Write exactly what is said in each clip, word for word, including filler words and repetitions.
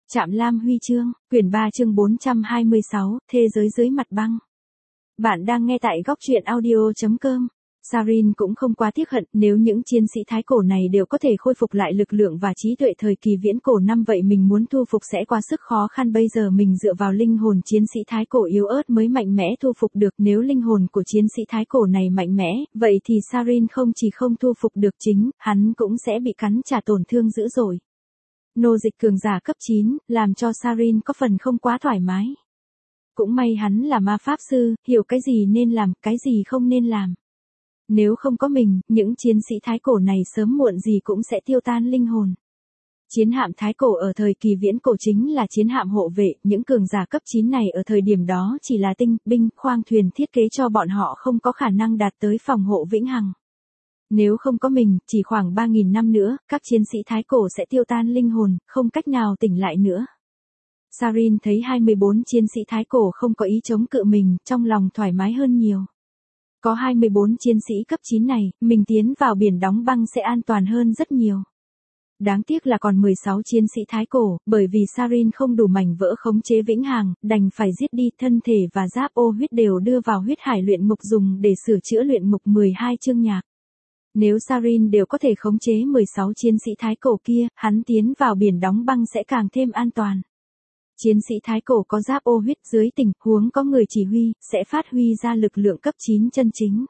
Trạm Lam Huy chương, quyển ba chương bốn trăm hai mươi sáu, Thế giới dưới mặt băng. Bạn đang nghe tại góc truyện audio chấm com. Sarin cũng không quá tiếc hận, nếu những chiến sĩ thái cổ này đều có thể khôi phục lại lực lượng và trí tuệ thời kỳ viễn cổ năm vậy mình muốn thu phục sẽ quá sức khó khăn, bây giờ mình dựa vào linh hồn chiến sĩ thái cổ yếu ớt mới mạnh mẽ thu phục được, nếu linh hồn của chiến sĩ thái cổ này mạnh mẽ, vậy thì Sarin không chỉ không thu phục được chính, hắn cũng sẽ bị cắn trả tổn thương dữ dội. Nô dịch cường giả cấp chín, làm cho Sarin có phần không quá thoải mái. Cũng may hắn là ma pháp sư, hiểu cái gì nên làm, cái gì không nên làm. Nếu không có mình, những chiến sĩ thái cổ này sớm muộn gì cũng sẽ tiêu tan linh hồn. Chiến hạm thái cổ ở thời kỳ viễn cổ chính là chiến hạm hộ vệ, những cường giả cấp chín này ở thời điểm đó chỉ là tinh, binh, khoang thuyền thiết kế cho bọn họ không có khả năng đạt tới phòng hộ vĩnh hằng. Nếu không có mình, chỉ khoảng ba nghìn năm nữa, các chiến sĩ thái cổ sẽ tiêu tan linh hồn, không cách nào tỉnh lại nữa. Sarin thấy hai mươi bốn chiến sĩ thái cổ không có ý chống cự mình, trong lòng thoải mái hơn nhiều. Có hai mươi bốn chiến sĩ cấp chín này, mình tiến vào biển đóng băng sẽ an toàn hơn rất nhiều. Đáng tiếc là còn mười sáu chiến sĩ thái cổ, bởi vì Sarin không đủ mảnh vỡ khống chế vĩnh hằng, đành phải giết đi, thân thể và giáp ô huyết đều đưa vào huyết hải luyện ngục dùng để sửa chữa luyện ngục mười hai chương nhạc. Nếu Sarin đều có thể khống chế mười sáu chiến sĩ thái cổ kia, hắn tiến vào biển đóng băng sẽ càng thêm an toàn. Chiến sĩ thái cổ có giáp ô huyết, dưới tình huống có người chỉ huy, sẽ phát huy ra lực lượng cấp chín chân chính.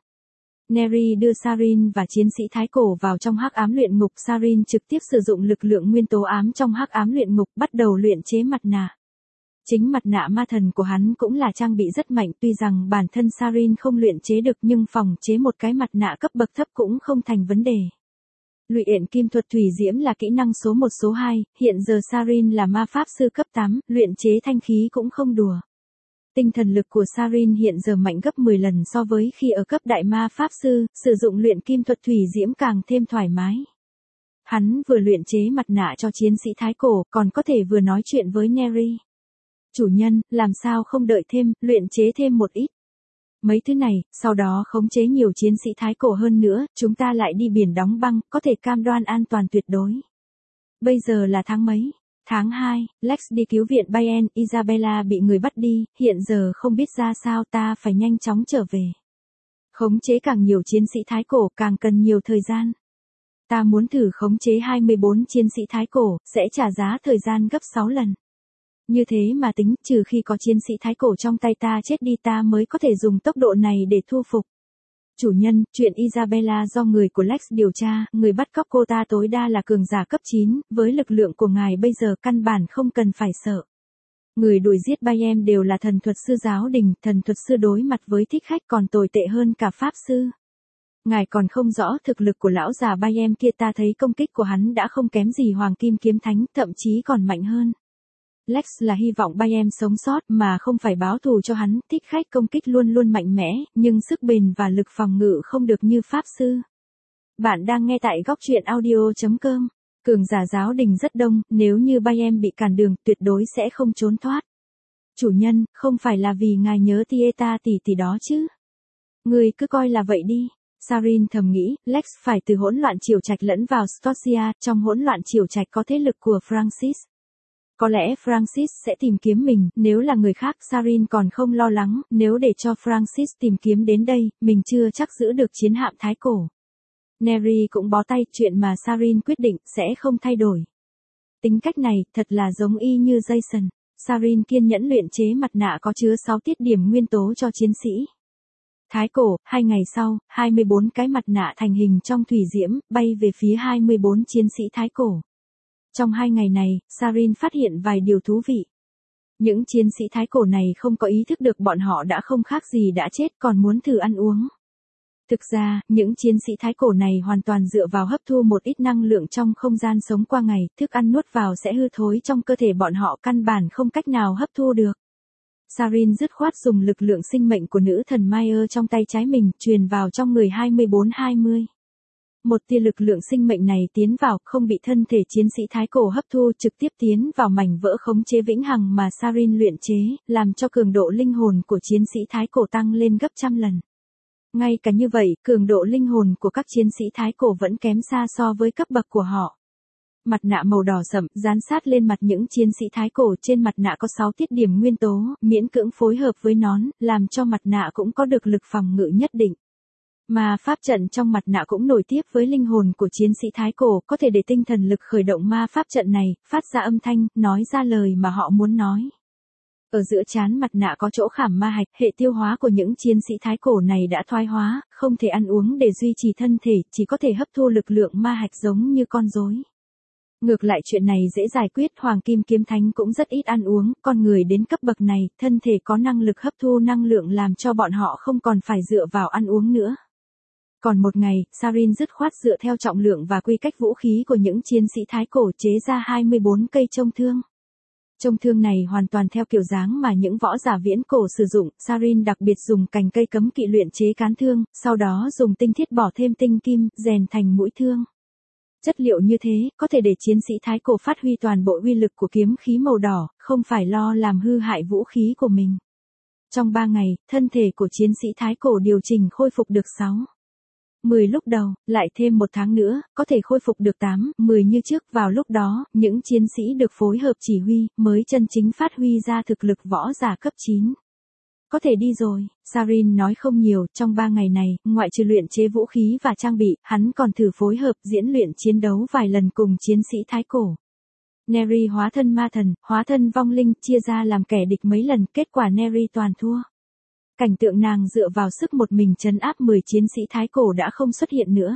Neri đưa Sarin và chiến sĩ thái cổ vào trong hắc ám luyện ngục. Sarin trực tiếp sử dụng lực lượng nguyên tố ám trong hắc ám luyện ngục, bắt đầu luyện chế mặt nạ. Chính mặt nạ ma thần của hắn cũng là trang bị rất mạnh, tuy rằng bản thân Sarin không luyện chế được nhưng phòng chế một cái mặt nạ cấp bậc thấp cũng không thành vấn đề. Luyện kim thuật thủy diễm là kỹ năng số một số hai, hiện giờ Sarin là ma pháp sư cấp tám, luyện chế thanh khí cũng không đùa. Tinh thần lực của Sarin hiện giờ mạnh gấp mười lần so với khi ở cấp đại ma pháp sư, sử dụng luyện kim thuật thủy diễm càng thêm thoải mái. Hắn vừa luyện chế mặt nạ cho chiến sĩ thái cổ, còn có thể vừa nói chuyện với Neri. Chủ nhân, làm sao không đợi thêm, luyện chế thêm một ít. Mấy thứ này, sau đó khống chế nhiều chiến sĩ thái cổ hơn nữa, chúng ta lại đi biển đóng băng, có thể cam đoan an toàn tuyệt đối. Bây giờ là tháng mấy? Tháng hai, Lex đi cứu viện Bayern, Isabella bị người bắt đi, hiện giờ không biết ra sao, ta phải nhanh chóng trở về. Khống chế càng nhiều chiến sĩ thái cổ càng cần nhiều thời gian. Ta muốn thử khống chế hai mươi bốn chiến sĩ thái cổ, sẽ trả giá thời gian gấp sáu lần. Như thế mà tính, trừ khi có chiến sĩ thái cổ trong tay ta chết đi ta mới có thể dùng tốc độ này để thu phục. Chủ nhân, chuyện Isabella do người của Lex điều tra, người bắt cóc cô ta tối đa là cường giả cấp chín, với lực lượng của ngài bây giờ căn bản không cần phải sợ. Người đuổi giết Bayern đều là thần thuật sư giáo đình, thần thuật sư đối mặt với thích khách còn tồi tệ hơn cả pháp sư. Ngài còn không rõ thực lực của lão già Bayern kia, ta thấy công kích của hắn đã không kém gì Hoàng Kim Kiếm Thánh, thậm chí còn mạnh hơn. Lex là hy vọng Bayern sống sót mà không phải báo thù cho hắn, thích khách công kích luôn luôn mạnh mẽ, nhưng sức bền và lực phòng ngự không được như pháp sư. Bạn đang nghe tại góc truyện audio chấm com. Cường giả giáo đình rất đông, nếu như Bayern bị cản đường, tuyệt đối sẽ không trốn thoát. Chủ nhân, không phải là vì ngài nhớ Tieta tỷ tỷ đó chứ? Người cứ coi là vậy đi. Sarin thầm nghĩ, Lex phải từ hỗn loạn triều trạch lẫn vào Storcia, trong hỗn loạn triều trạch có thế lực của Francis. Có lẽ Francis sẽ tìm kiếm mình, nếu là người khác Sarin còn không lo lắng, nếu để cho Francis tìm kiếm đến đây, mình chưa chắc giữ được chiến hạm thái cổ. Neri cũng bó tay, chuyện mà Sarin quyết định sẽ không thay đổi. Tính cách này thật là giống y như Jason. Sarin kiên nhẫn luyện chế mặt nạ có chứa sáu tiết điểm nguyên tố cho chiến sĩ thái cổ. Hai ngày sau, hai mươi bốn cái mặt nạ thành hình trong thủy diễm, bay về phía hai mươi bốn chiến sĩ thái cổ. Trong hai ngày này, Sarin phát hiện vài điều thú vị. Những chiến sĩ thái cổ này không có ý thức được bọn họ đã không khác gì đã chết, còn muốn thử ăn uống. Thực ra, những chiến sĩ thái cổ này hoàn toàn dựa vào hấp thu một ít năng lượng trong không gian sống qua ngày, thức ăn nuốt vào sẽ hư thối trong cơ thể bọn họ, căn bản không cách nào hấp thu được. Sarin dứt khoát dùng lực lượng sinh mệnh của nữ thần Mayer trong tay trái mình, truyền vào trong người hai mươi bốn hai mươi. Một tia lực lượng sinh mệnh này tiến vào, không bị thân thể chiến sĩ thái cổ hấp thu, trực tiếp tiến vào mảnh vỡ khống chế vĩnh hằng mà Sarin luyện chế, làm cho cường độ linh hồn của chiến sĩ thái cổ tăng lên gấp trăm lần. Ngay cả như vậy, cường độ linh hồn của các chiến sĩ thái cổ vẫn kém xa so với cấp bậc của họ. mặt nạ màu đỏ sậm, dán sát lên mặt những chiến sĩ thái cổ, trên mặt nạ có sáu tiết điểm nguyên tố, miễn cưỡng phối hợp với nón, làm cho mặt nạ cũng có được lực phòng ngự nhất định. Mà pháp trận trong mặt nạ cũng nổi tiếp với linh hồn của chiến sĩ thái cổ, có thể để tinh thần lực khởi động ma pháp trận này, phát ra âm thanh, nói ra lời mà họ muốn nói. Ở giữa trán mặt nạ có chỗ khảm ma hạch, hệ tiêu hóa của những chiến sĩ thái cổ này đã thoái hóa, không thể ăn uống để duy trì thân thể, chỉ có thể hấp thu lực lượng ma hạch giống như con rối. Ngược lại chuyện này dễ giải quyết, Hoàng Kim Kiếm Thánh cũng rất ít ăn uống, con người đến cấp bậc này, thân thể có năng lực hấp thu năng lượng làm cho bọn họ không còn phải dựa vào ăn uống nữa. Còn một ngày, Sarin dứt khoát dựa theo trọng lượng và quy cách vũ khí của những chiến sĩ thái cổ chế ra hai mươi bốn cây chông thương. Chông thương này hoàn toàn theo kiểu dáng mà những võ giả viễn cổ sử dụng, Sarin đặc biệt dùng cành cây cấm kỵ luyện chế cán thương, sau đó dùng tinh thiết bỏ thêm tinh kim, rèn thành mũi thương. Chất liệu như thế, có thể để chiến sĩ thái cổ phát huy toàn bộ uy lực của kiếm khí màu đỏ, không phải lo làm hư hại vũ khí của mình. Trong ba ngày, thân thể của chiến sĩ thái cổ điều chỉnh khôi phục được sáu. mười lúc đầu, lại thêm một tháng nữa, có thể khôi phục được tám, mười như trước. Vào lúc đó, những chiến sĩ được phối hợp chỉ huy, mới chân chính phát huy ra thực lực võ giả cấp chín. Có thể đi rồi, Sarin nói không nhiều, trong ba ngày này, ngoại trừ luyện chế vũ khí và trang bị, hắn còn thử phối hợp diễn luyện chiến đấu vài lần cùng chiến sĩ thái cổ. Neri hóa thân ma thần, hóa thân vong linh, chia ra làm kẻ địch mấy lần, kết quả Neri toàn thua. Cảnh tượng nàng dựa vào sức một mình trấn áp mười chiến sĩ thái cổ đã không xuất hiện nữa.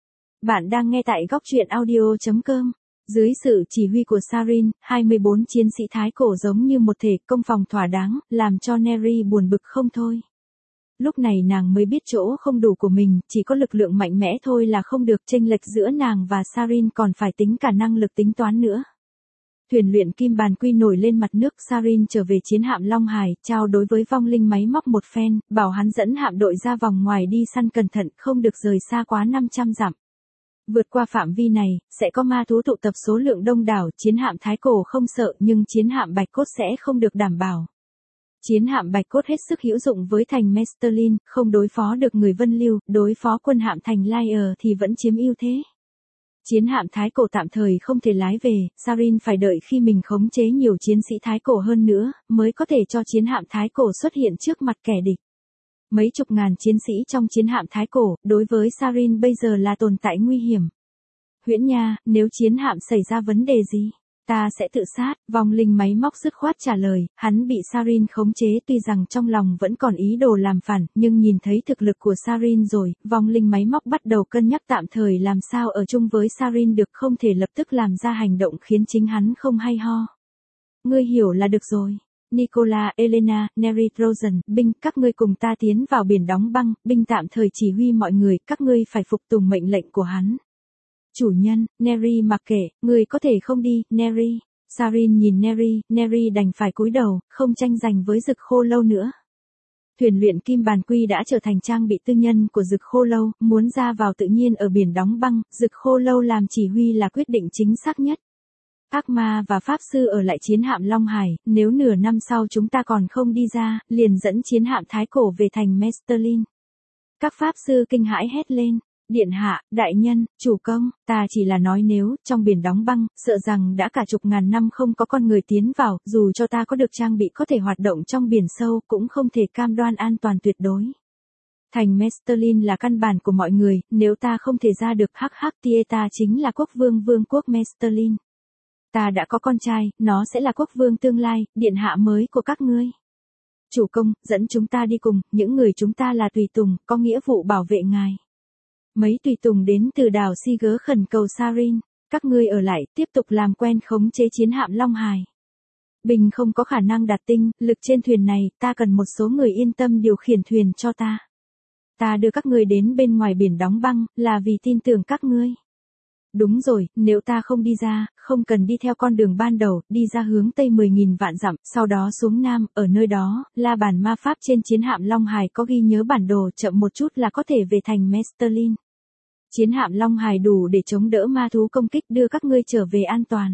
Bạn đang nghe tại góc truyện audio chấm com. Dưới sự chỉ huy của Sarin, hai mươi bốn chiến sĩ thái cổ giống như một thể công phòng thỏa đáng, làm cho Neri buồn bực không thôi. Lúc này nàng mới biết chỗ không đủ của mình, chỉ có lực lượng mạnh mẽ thôi là không được, chênh lệch giữa nàng và Sarin còn phải tính cả năng lực tính toán nữa. Thuyền luyện kim bàn quy nổi lên mặt nước, Sarin trở về chiến hạm Long Hải, trao đối với vong linh máy móc một phen, bảo hắn dẫn hạm đội ra vòng ngoài đi săn cẩn thận, không được rời xa quá năm trăm dặm. Vượt qua phạm vi này, sẽ có ma thú tụ tập số lượng đông đảo, chiến hạm thái cổ không sợ nhưng chiến hạm bạch cốt sẽ không được đảm bảo. Chiến hạm bạch cốt hết sức hữu dụng với thành Mesterlin, không đối phó được người Vân Lưu, đối phó quân hạm thành Lair thì vẫn chiếm ưu thế. Chiến hạm thái cổ tạm thời không thể lái về, Sarin phải đợi khi mình khống chế nhiều chiến sĩ thái cổ hơn nữa, mới có thể cho chiến hạm thái cổ xuất hiện trước mặt kẻ địch. Mấy chục ngàn chiến sĩ trong chiến hạm thái cổ, đối với Sarin bây giờ là tồn tại nguy hiểm. Huyễn Nha, nếu chiến hạm xảy ra vấn đề gì, ta sẽ tự sát, vong linh máy móc dứt khoát trả lời, hắn bị Sarin khống chế tuy rằng trong lòng vẫn còn ý đồ làm phản, nhưng nhìn thấy thực lực của Sarin rồi, vong linh máy móc bắt đầu cân nhắc tạm thời làm sao ở chung với Sarin được, không thể lập tức làm ra hành động khiến chính hắn không hay ho. Ngươi hiểu là được rồi. Nicola, Elena, Neri, Trojan, binh, các ngươi cùng ta tiến vào biển đóng băng, binh tạm thời chỉ huy mọi người, các ngươi phải phục tùng mệnh lệnh của hắn. Chủ nhân, Neri mặc kệ, người có thể không đi, Neri. Sarin nhìn Neri, Neri đành phải cúi đầu, không tranh giành với Dực Khô Lâu nữa. Thuyền luyện kim bàn quy đã trở thành trang bị tư nhân của Dực Khô Lâu, muốn ra vào tự nhiên ở biển đóng băng, Dực Khô Lâu làm chỉ huy là quyết định chính xác nhất. Ác ma và pháp sư ở lại chiến hạm Long Hải, nếu nửa năm sau chúng ta còn không đi ra, liền dẫn chiến hạm thái cổ về thành Mesterlin. Các pháp sư kinh hãi hét lên. Điện hạ, đại nhân, chủ công, ta chỉ là nói nếu, trong biển đóng băng, sợ rằng đã cả chục ngàn năm không có con người tiến vào, dù cho ta có được trang bị có thể hoạt động trong biển sâu, cũng không thể cam đoan an toàn tuyệt đối. Thành Mesterlin là căn bản của mọi người, nếu ta không thể ra được hắc hắc tia ta chính là quốc vương vương quốc Mesterlin. Ta đã có con trai, nó sẽ là quốc vương tương lai, điện hạ mới của các ngươi. Chủ công, dẫn chúng ta đi cùng, những người chúng ta là tùy tùng, có nghĩa vụ bảo vệ ngài. Mấy tùy tùng đến từ đảo Siger khẩn cầu Sarin, các ngươi ở lại, tiếp tục làm quen khống chế chiến hạm Long Hải. Bình không có khả năng đạt tinh, lực trên thuyền này, ta cần một số người yên tâm điều khiển thuyền cho ta. Ta đưa các ngươi đến bên ngoài biển đóng băng, là vì tin tưởng các ngươi. Đúng rồi, nếu ta không đi ra, không cần đi theo con đường ban đầu, đi ra hướng Tây mười nghìn vạn dặm, sau đó xuống Nam, ở nơi đó, la bàn ma pháp trên chiến hạm Long Hải có ghi nhớ bản đồ, chậm một chút là có thể về thành Mesterlin. Chiến hạm Long Hải đủ để chống đỡ ma thú công kích đưa các ngươi trở về an toàn.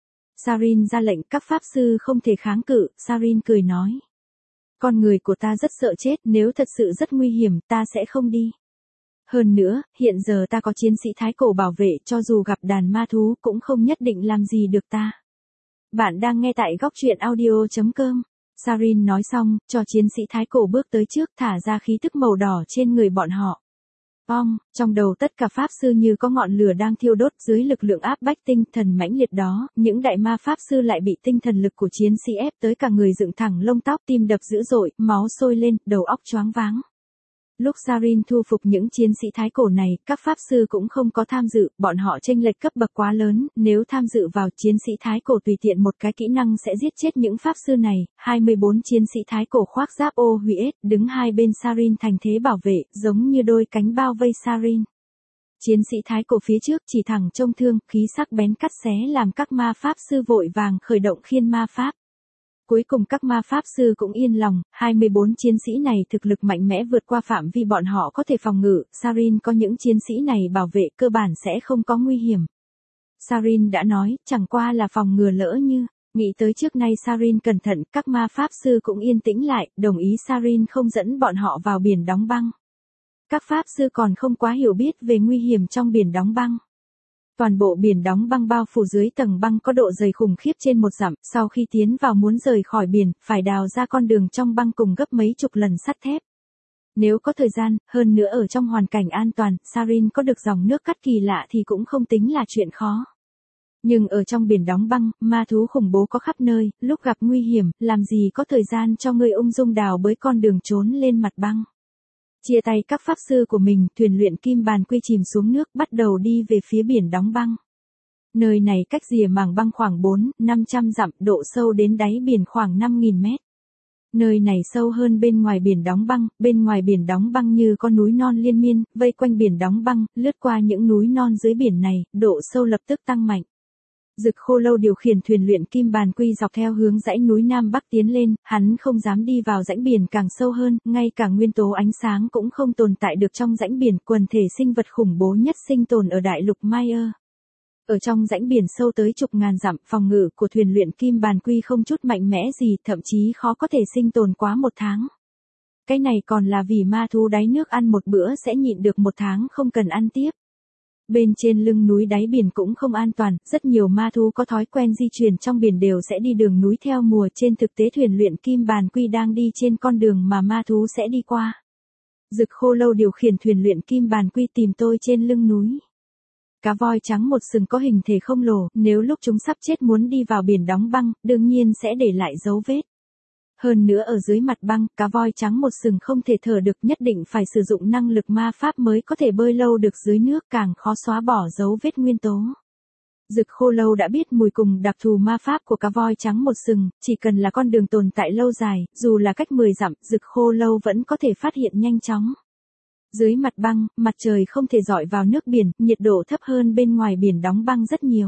Sarin ra lệnh các pháp sư không thể kháng cự, Sarin cười nói. Con người của ta rất sợ chết, nếu thật sự rất nguy hiểm, ta sẽ không đi. Hơn nữa, hiện giờ ta có chiến sĩ thái cổ bảo vệ, cho dù gặp đàn ma thú cũng không nhất định làm gì được ta. Bạn đang nghe tại góc truyện audio chấm com. Sarin nói xong, cho chiến sĩ thái cổ bước tới trước, thả ra khí tức màu đỏ trên người bọn họ. Ong, trong đầu tất cả pháp sư như có ngọn lửa đang thiêu đốt, dưới lực lượng áp bách tinh thần mãnh liệt đó, những đại ma pháp sư lại bị tinh thần lực của chiến sĩ ép tới cả người dựng thẳng lông tóc, tim đập dữ dội, máu sôi lên, đầu óc choáng váng. Lúc Sarin thu phục những chiến sĩ thái cổ này, các pháp sư cũng không có tham dự, bọn họ chênh lệch cấp bậc quá lớn, nếu tham dự vào chiến sĩ thái cổ tùy tiện một cái kỹ năng sẽ giết chết những pháp sư này. hai mươi bốn chiến sĩ thái cổ khoác giáp ô huyết, đứng hai bên Sarin thành thế bảo vệ, giống như đôi cánh bao vây Sarin. Chiến sĩ thái cổ phía trước chỉ thẳng trông thương, khí sắc bén cắt xé làm các ma pháp sư vội vàng khởi động khiên ma pháp. Cuối cùng các ma pháp sư cũng yên lòng, hai mươi bốn chiến sĩ này thực lực mạnh mẽ vượt qua phạm vi bọn họ có thể phòng ngự, Sarin có những chiến sĩ này bảo vệ cơ bản sẽ không có nguy hiểm. Sarin đã nói, chẳng qua là phòng ngừa lỡ như, nghĩ tới trước nay Sarin cẩn thận, các ma pháp sư cũng yên tĩnh lại, đồng ý Sarin không dẫn bọn họ vào biển đóng băng. Các pháp sư còn không quá hiểu biết về nguy hiểm trong biển đóng băng. Toàn bộ biển đóng băng bao phủ dưới tầng băng có độ dày khủng khiếp trên một dặm, sau khi tiến vào muốn rời khỏi biển, phải đào ra con đường trong băng cùng gấp mấy chục lần sắt thép. Nếu có thời gian, hơn nữa ở trong hoàn cảnh an toàn, Sarin có được dòng nước cắt kỳ lạ thì cũng không tính là chuyện khó. Nhưng ở trong biển đóng băng, ma thú khủng bố có khắp nơi, lúc gặp nguy hiểm, làm gì có thời gian cho ngươi ung dung đào bới con đường trốn lên mặt băng. Chia tay các pháp sư của mình, thuyền luyện kim bàn quy chìm xuống nước, bắt đầu đi về phía biển đóng băng. Nơi này cách rìa mảng băng khoảng bốn đến năm trăm dặm, độ sâu đến đáy biển khoảng năm nghìn mét. Nơi này sâu hơn bên ngoài biển đóng băng, bên ngoài biển đóng băng như con núi non liên miên, vây quanh biển đóng băng, lướt qua những núi non dưới biển này, độ sâu lập tức tăng mạnh. Dực Khô Lâu điều khiển thuyền luyện kim bàn quy dọc theo hướng dãy núi Nam Bắc tiến lên, hắn không dám đi vào rãnh biển càng sâu hơn, ngay cả nguyên tố ánh sáng cũng không tồn tại được trong rãnh biển, quần thể sinh vật khủng bố nhất sinh tồn ở đại lục Maya. Ở trong rãnh biển sâu tới chục ngàn dặm, phòng ngự của thuyền luyện kim bàn quy không chút mạnh mẽ gì, thậm chí khó có thể sinh tồn quá một tháng. Cái này còn là vì ma thú đáy nước ăn một bữa sẽ nhịn được một tháng không cần ăn tiếp. Bên trên lưng núi đáy biển cũng không an toàn, rất nhiều ma thú có thói quen di chuyển trong biển đều sẽ đi đường núi theo mùa, trên thực tế thuyền luyện kim bàn quy đang đi trên con đường mà ma thú sẽ đi qua. Dực Khô Lâu điều khiển thuyền luyện kim bàn quy tìm tôi trên lưng núi. Cá voi trắng một sừng có hình thể không lồ, nếu lúc chúng sắp chết muốn đi vào biển đóng băng, đương nhiên sẽ để lại dấu vết. Hơn nữa ở dưới mặt băng, cá voi trắng một sừng không thể thở được, nhất định phải sử dụng năng lực ma pháp mới có thể bơi lâu được dưới nước, càng khó xóa bỏ dấu vết nguyên tố. Dực Khô Lâu đã biết mùi cùng đặc thù ma pháp của cá voi trắng một sừng, chỉ cần là con đường tồn tại lâu dài, dù là cách mười dặm, Dực Khô Lâu vẫn có thể phát hiện nhanh chóng. Dưới mặt băng, mặt trời không thể rọi vào nước biển, nhiệt độ thấp hơn bên ngoài biển đóng băng rất nhiều.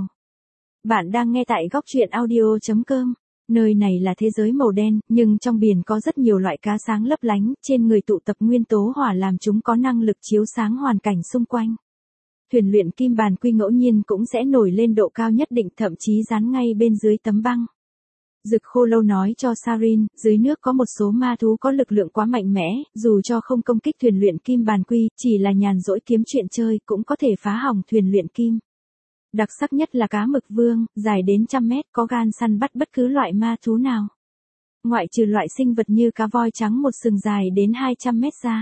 Bạn đang nghe tại góc truyện audio chấm com. Nơi này là thế giới màu đen, nhưng trong biển có rất nhiều loại cá sáng lấp lánh, trên người tụ tập nguyên tố hỏa làm chúng có năng lực chiếu sáng hoàn cảnh xung quanh. Thuyền luyện kim bàn quy ngẫu nhiên cũng sẽ nổi lên độ cao nhất định, thậm chí dán ngay bên dưới tấm băng. Dực Khô Lâu nói cho Sarin, dưới nước có một số ma thú có lực lượng quá mạnh mẽ, dù cho không công kích thuyền luyện kim bàn quy, chỉ là nhàn rỗi kiếm chuyện chơi, cũng có thể phá hỏng thuyền luyện kim. Đặc sắc nhất là cá mực vương, dài đến trăm mét, có gan săn bắt bất cứ loại ma thú nào. Ngoại trừ loại sinh vật như cá voi trắng một sừng dài đến hai trăm mét ra.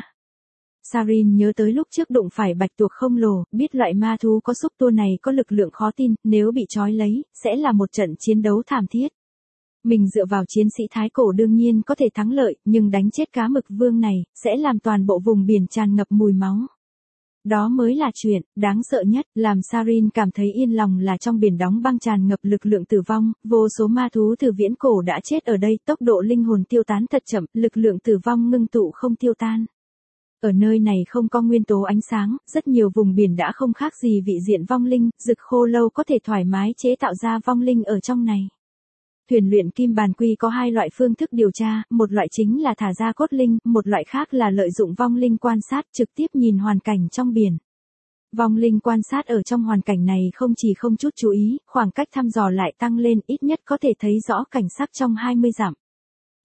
Sarin nhớ tới lúc trước đụng phải bạch tuộc không lồ, biết loại ma thú có xúc tua này có lực lượng khó tin, nếu bị trói lấy, sẽ là một trận chiến đấu thảm thiết. Mình dựa vào chiến sĩ thái cổ đương nhiên có thể thắng lợi, nhưng đánh chết cá mực vương này, sẽ làm toàn bộ vùng biển tràn ngập mùi máu. Đó mới là chuyện đáng sợ nhất, làm Sarin cảm thấy yên lòng là trong biển đóng băng tràn ngập lực lượng tử vong, vô số ma thú từ viễn cổ đã chết ở đây, tốc độ linh hồn tiêu tán thật chậm, lực lượng tử vong ngưng tụ không tiêu tan. Ở nơi này không có nguyên tố ánh sáng, rất nhiều vùng biển đã không khác gì vị diện vong linh, Dực Khô Lâu có thể thoải mái chế tạo ra vong linh ở trong này. Thuyền luyện kim bàn quy có hai loại phương thức điều tra, một loại chính là thả ra cốt linh, một loại khác là lợi dụng vong linh quan sát, trực tiếp nhìn hoàn cảnh trong biển. Vong linh quan sát ở trong hoàn cảnh này không chỉ không chút chú ý, khoảng cách thăm dò lại tăng lên, ít nhất có thể thấy rõ cảnh sắc trong hai mươi dặm.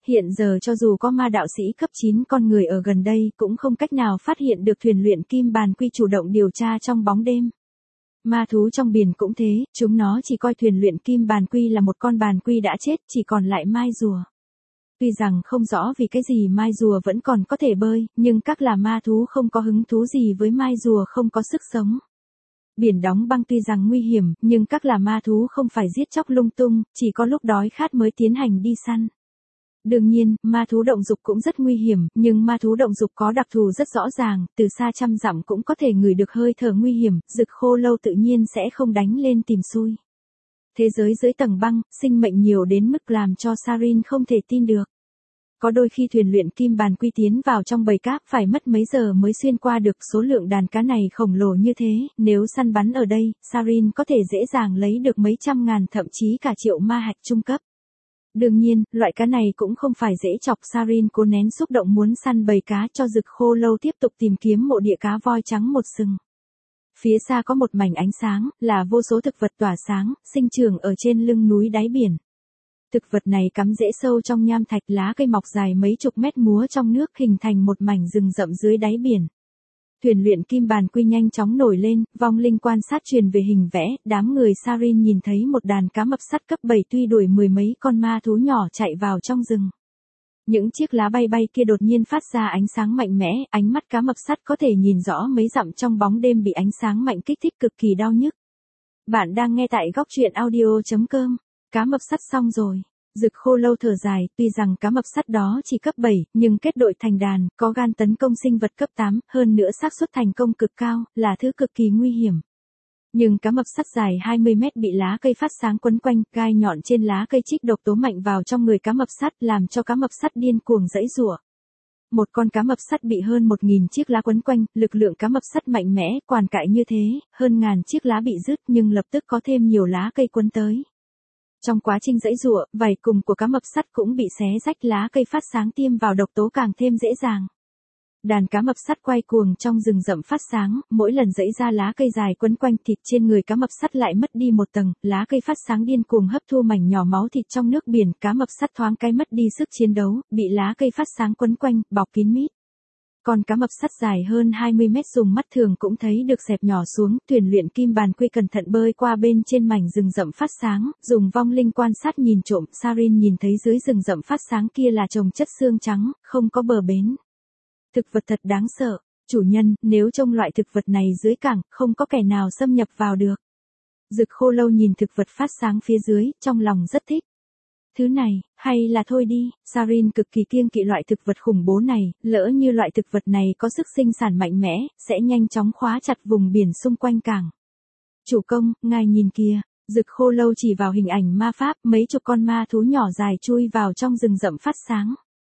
Hiện giờ cho dù có ma đạo sĩ cấp chín con người ở gần đây cũng không cách nào phát hiện được thuyền luyện kim bàn quy chủ động điều tra trong bóng đêm. Ma thú trong biển cũng thế, chúng nó chỉ coi thuyền luyện kim bàn quy là một con bàn quy đã chết, chỉ còn lại mai rùa. Tuy rằng không rõ vì cái gì mai rùa vẫn còn có thể bơi, nhưng các là ma thú không có hứng thú gì với mai rùa không có sức sống. Biển đóng băng tuy rằng nguy hiểm, nhưng các là ma thú không phải giết chóc lung tung, chỉ có lúc đói khát mới tiến hành đi săn. Đương nhiên, ma thú động dục cũng rất nguy hiểm, nhưng ma thú động dục có đặc thù rất rõ ràng, từ xa trăm dặm cũng có thể ngửi được hơi thở nguy hiểm, Dực Khô Lâu tự nhiên sẽ không đánh lên tìm xui. Thế giới dưới tầng băng, sinh mệnh nhiều đến mức làm cho Sarin không thể tin được. Có đôi khi thuyền luyện kim bàn quy tiến vào trong bầy cá phải mất mấy giờ mới xuyên qua được, số lượng đàn cá này khổng lồ như thế, nếu săn bắn ở đây, Sarin có thể dễ dàng lấy được mấy trăm ngàn thậm chí cả triệu ma hạch trung cấp. Đương nhiên, loại cá này cũng không phải dễ chọc, Sarin cố nén xúc động muốn săn bầy cá cho Dực Khô Lâu tiếp tục tìm kiếm mộ địa cá voi trắng một sừng. Phía xa có một mảnh ánh sáng, là vô số thực vật tỏa sáng, sinh trưởng ở trên lưng núi đáy biển. Thực vật này cắm rễ sâu trong nham thạch, lá cây mọc dài mấy chục mét múa trong nước hình thành một mảnh rừng rậm dưới đáy biển. Thuyền luyện kim bàn quy nhanh chóng nổi lên, vong linh quan sát truyền về hình vẽ, đám người Sarin nhìn thấy một đàn cá mập sắt cấp bảy tuy đuổi mười mấy con ma thú nhỏ chạy vào trong rừng. Những chiếc lá bay bay kia đột nhiên phát ra ánh sáng mạnh mẽ, ánh mắt cá mập sắt có thể nhìn rõ mấy dặm trong bóng đêm bị ánh sáng mạnh kích thích cực kỳ đau nhức. Bạn đang nghe tại góc truyện audio chấm com. Cá mập sắt xong rồi. Dực Khô Lâu thở dài, tuy rằng cá mập sắt đó chỉ cấp bảy, nhưng kết đội thành đàn, có gan tấn công sinh vật cấp tám, hơn nữa xác suất thành công cực cao, là thứ cực kỳ nguy hiểm. Nhưng cá mập sắt dài hai mươi mét bị lá cây phát sáng quấn quanh, gai nhọn trên lá cây trích độc tố mạnh vào trong người cá mập sắt, làm cho cá mập sắt điên cuồng giãy giụa. Một con cá mập sắt bị hơn một nghìn chiếc lá quấn quanh, lực lượng cá mập sắt mạnh mẽ, quằn quại như thế, hơn ngàn chiếc lá bị rứt nhưng lập tức có thêm nhiều lá cây quấn tới. Trong quá trình giãy giụa, vảy cùng của cá mập sắt cũng bị xé rách, lá cây phát sáng tiêm vào độc tố càng thêm dễ dàng. Đàn cá mập sắt quay cuồng trong rừng rậm phát sáng, mỗi lần giãy ra lá cây dài quấn quanh thịt trên người cá mập sắt lại mất đi một tầng, lá cây phát sáng điên cuồng hấp thu mảnh nhỏ máu thịt trong nước biển, cá mập sắt thoáng cái mất đi sức chiến đấu, bị lá cây phát sáng quấn quanh, bọc kín mít. Còn cá mập sắt dài hơn hai mươi mét dùng mắt thường cũng thấy được xẹp nhỏ xuống, thuyền luyện kim bàn quy cẩn thận bơi qua bên trên mảnh rừng rậm phát sáng, dùng vong linh quan sát nhìn trộm, Sarin nhìn thấy dưới rừng rậm phát sáng kia là chồng chất xương trắng, không có bờ bến. Thực vật thật đáng sợ, chủ nhân, nếu trông loại thực vật này dưới cảng, không có kẻ nào xâm nhập vào được. Dực Khô Lâu nhìn thực vật phát sáng phía dưới, trong lòng rất thích. Thứ này, hay là thôi đi, Sarin cực kỳ kiêng kỵ loại thực vật khủng bố này, lỡ như loại thực vật này có sức sinh sản mạnh mẽ, sẽ nhanh chóng khóa chặt vùng biển xung quanh cảng. Chủ công, ngài nhìn kìa, Dực Khô Lâu chỉ vào hình ảnh ma pháp, mấy chục con ma thú nhỏ dài chui vào trong rừng rậm phát sáng.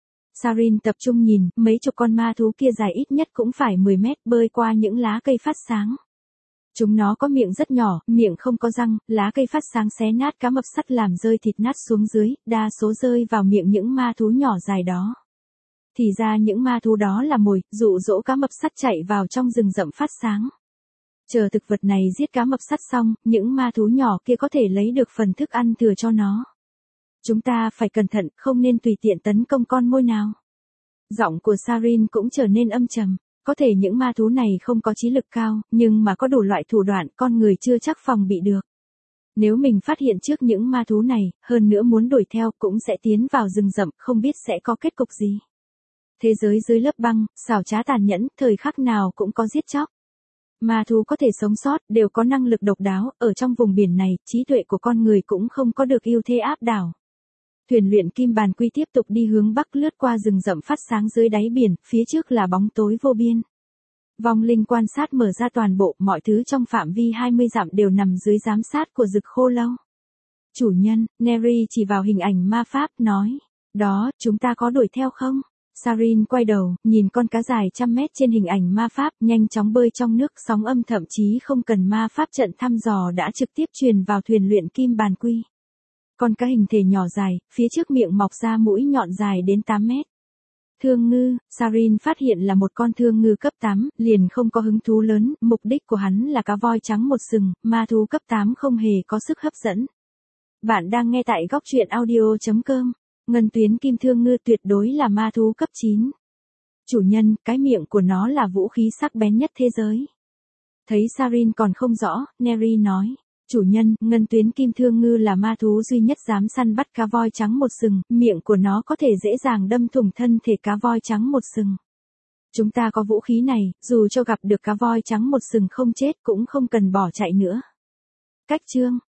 Sarin tập trung nhìn, mấy chục con ma thú kia dài ít nhất cũng phải mười mét, bơi qua những lá cây phát sáng. Chúng nó có miệng rất nhỏ, miệng không có răng, lá cây phát sáng xé nát cá mập sắt làm rơi thịt nát xuống dưới, đa số rơi vào miệng những ma thú nhỏ dài đó. Thì ra những ma thú đó là mồi, dụ dỗ cá mập sắt chạy vào trong rừng rậm phát sáng. Chờ thực vật này giết cá mập sắt xong, những ma thú nhỏ kia có thể lấy được phần thức ăn thừa cho nó. Chúng ta phải cẩn thận, không nên tùy tiện tấn công con mồi nào. Giọng của Sarin cũng trở nên âm trầm. Có thể những ma thú này không có trí lực cao, nhưng mà có đủ loại thủ đoạn con người chưa chắc phòng bị được. Nếu mình phát hiện trước những ma thú này, hơn nữa muốn đuổi theo cũng sẽ tiến vào rừng rậm, không biết sẽ có kết cục gì. Thế giới dưới lớp băng, xảo trá tàn nhẫn, thời khắc nào cũng có giết chóc. Ma thú có thể sống sót, đều có năng lực độc đáo, ở trong vùng biển này, trí tuệ của con người cũng không có được ưu thế áp đảo. Thuyền luyện kim bàn quy tiếp tục đi hướng bắc lướt qua rừng rậm phát sáng dưới đáy biển, phía trước là bóng tối vô biên. Vong linh quan sát mở ra toàn bộ, mọi thứ trong phạm vi hai mươi dặm đều nằm dưới giám sát của Dực Khô Lâu. Chủ nhân, Neri chỉ vào hình ảnh ma pháp, nói, đó, chúng ta có đuổi theo không? Sarin quay đầu, nhìn con cá dài trăm mét trên hình ảnh ma pháp, nhanh chóng bơi trong nước, sóng âm thậm chí không cần ma pháp trận thăm dò đã trực tiếp truyền vào thuyền luyện kim bàn quy. Con cá hình thể nhỏ dài, phía trước miệng mọc ra mũi nhọn dài đến tám mét. Thương ngư, Sarin phát hiện là một con thương ngư cấp tám, liền không có hứng thú lớn, mục đích của hắn là cá voi trắng một sừng, ma thú cấp tám không hề có sức hấp dẫn. Bạn đang nghe tại góc truyện audio chấm com. Ngân tuyến kim thương ngư tuyệt đối là ma thú cấp chín. Chủ nhân, cái miệng của nó là vũ khí sắc bén nhất thế giới. Thấy Sarin còn không rõ, Neri nói. Chủ nhân, ngân tuyến kim thương ngư là ma thú duy nhất dám săn bắt cá voi trắng một sừng, miệng của nó có thể dễ dàng đâm thủng thân thể cá voi trắng một sừng. Chúng ta có vũ khí này, dù cho gặp được cá voi trắng một sừng không chết cũng không cần bỏ chạy nữa. Cách chương